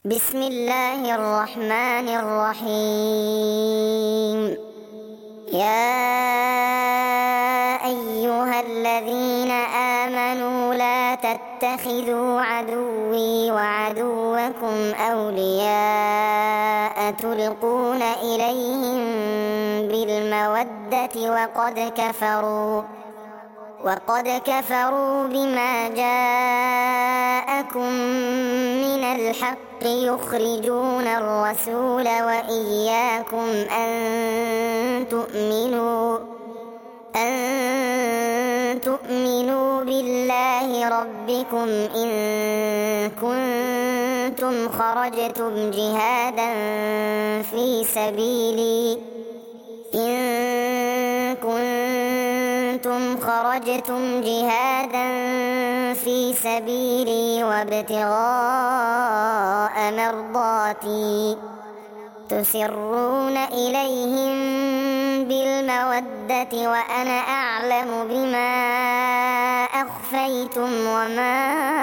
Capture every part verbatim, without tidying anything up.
بسم الله الرحمن الرحيم. يا أيها الذين آمنوا لا تتخذوا عدوي وعدوكم أولياء تلقون إليهم بالمودة وقد كفروا وقد كفروا بما جاءكم من الحق يخرجون الرسول وإياكم أن تؤمنوا أن تؤمنوا بالله ربكم إن كنتم خرجتم جهادا في سبيلي إن كنتم خرجتم جهادا في سبيلي وابتغاء مرضاتي تسرون إليهم بالمودة وأنا أعلم بما أخفيتم وما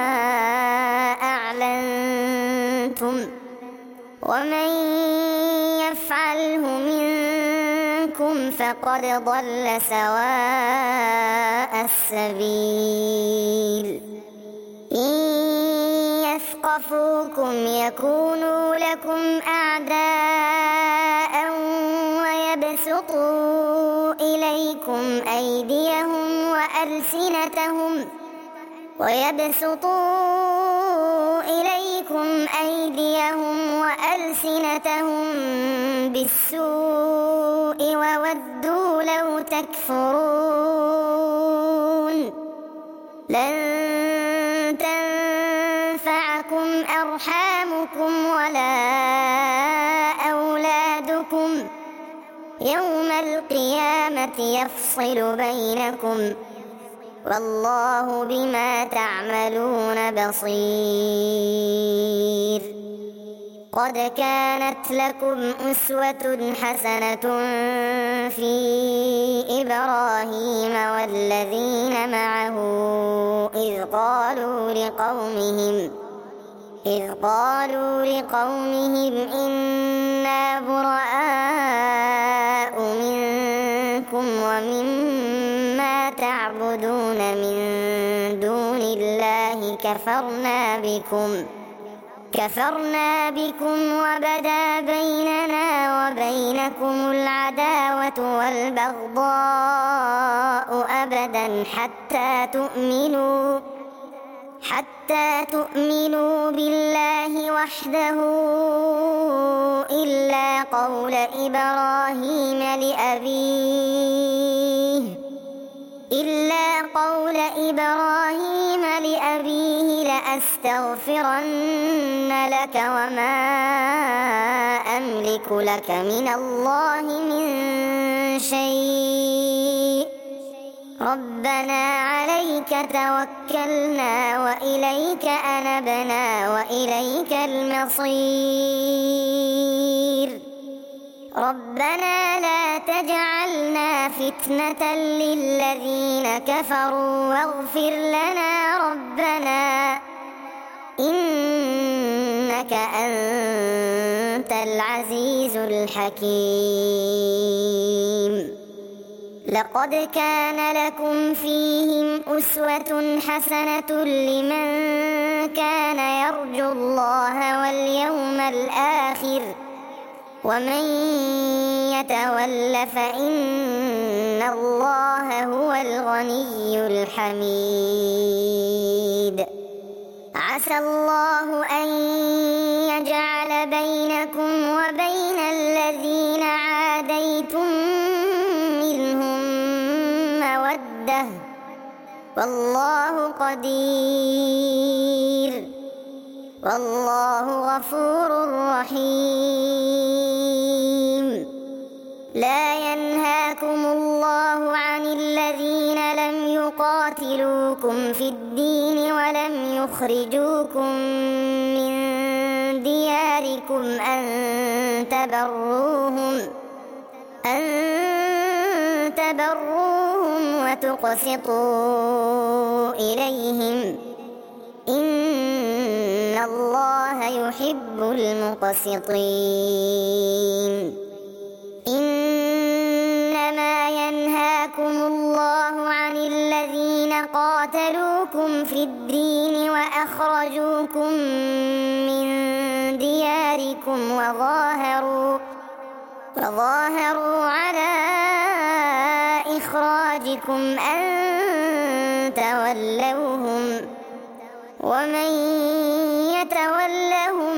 أعلنتم ومن يفعله منكم فقد ضل سواء السبيل. إن يثقفوكم يكونوا لكم أعداء ويبسطوا إليكم أيديهم وألسنتهم ويبسطوا إليكم أيديهم وألسنتهم بالسوء وودوا لو تكفرون. لن تنفعكم أرحامكم ولا أولادكم يوم القيامة يفصل بينكم والله بما تعملون بصير. قد كانت لكم أسوة حسنة في إبراهيم والذين معه إذ قالوا لقومهم إذ قالوا لقومهم إنا براء منكم ومما تعبدون من دون الله كفرنا بكم كفرنا بكم وبدا بيننا وبينكم العداوة والبغضاء أبدا حتى تؤمنوا حتى تؤمنوا بالله وحده إلا قول إبراهيم لأبيه إلا قول إبراهيم لأبيه لأستغفرن لك وما أملك لك من الله من شيء ربنا عليك توكلنا وإليك أنبنا وإليك المصير ربنا لا تجعلنا فتنة للذين كفروا واغفر لنا ربنا إنك أنت العزيز الحكيم. لقد كان لكم فيهم أسوة حسنة لمن كان يرجو الله واليوم الآخر ومن يتول فإن الله هو الغني الحميد. عسى الله أن يجعل بينكم وبين الذين عاديتم منهم مودة والله قدير والله غفور رحيم. لا ينهاكم الله عن الذين لم يقاتلوكم في الدين ولم يخرجوكم من دياركم أن تبروهم أن تبروهم وتقسطوا إليهم إن الله يحب المقسطين إنما ينهاكم الله عن الذين قاتلوكم في الدين وأخرجوكم من دياركم وظاهروا وظاهروا على إخراجكم أن تولوهم ومن يتولهم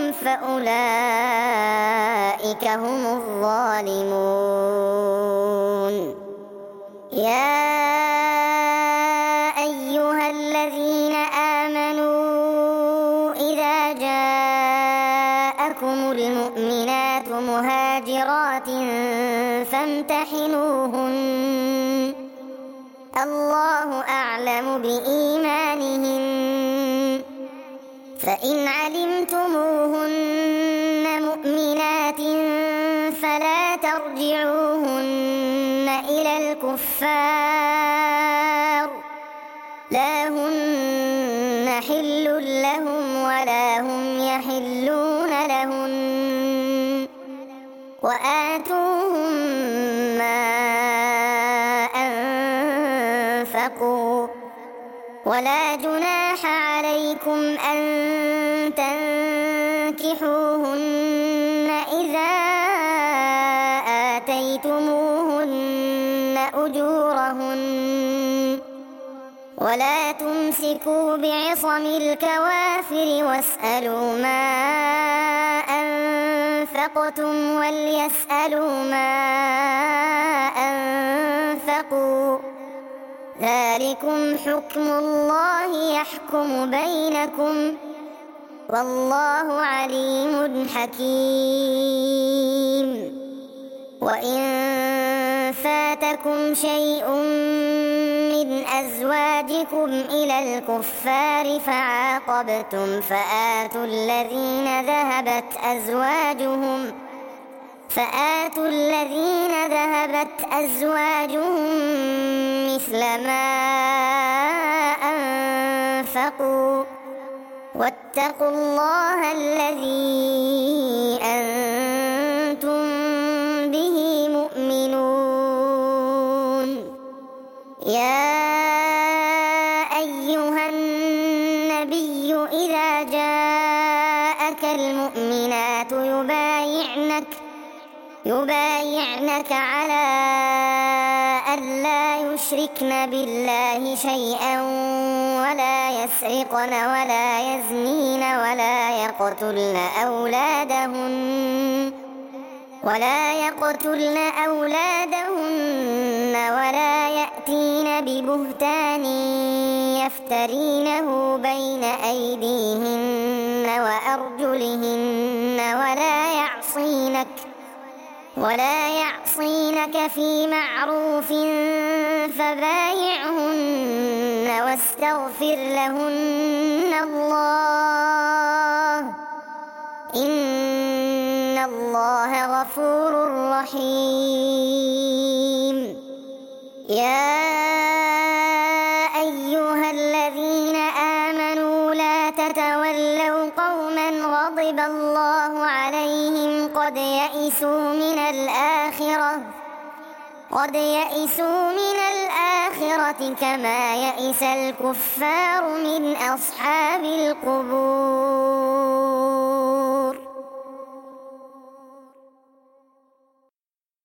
فأولئك هم الظالمون يا أيها الذين آمنوا إذا جاءكم المؤمنات مهاجرات فامتحنوهن الله أعلم بإيمانهن فإن علمتموهن مؤمنات فلا ترجعوهن إلى الكفار لا هن حل لهم ولا هم يحلون لهن وآتوهم ما أنفقوا ولا جناح عليكم أن تنكحوهن إذا آتيتموهن أجورهن ولا تمسكوا بعصم الكوافر واسألوا ما أنفقتم وليسألوا ما أنفقوا ذلكم حكم الله يحكم بينكم والله عليم حكيم وإن فاتكم شيء من أزواجكم إلى الكفار فعاقبتم فآتوا الذين ذهبت أزواجهم فآتوا الذين ذهبت أزواجهم مثل ما أنفقوا واتقوا الله الذي أنتم به مؤمنون يا أيها النبي إذا جاءك المؤمنات يبايعنك يبايعنك على أن لا يشركن بالله شيئا ولا يسرقن ولا يزنين ولا يقتلن أولادهن ولا يقتلن أولادهن ولا يأتين ببهتان يفترينه بين أيديهن وأرجلهن ولا يعصينك ولا يعصينك في معروف فبايعهن واستغفر لهن الله إن الله غفور رحيم يا أيها الذين آمنوا لا تتولوا قوما غضب الله عليهم قد يئسوا من الآخرة قد يئسوا من الآخرة كما يئس الكفار من أصحاب القبور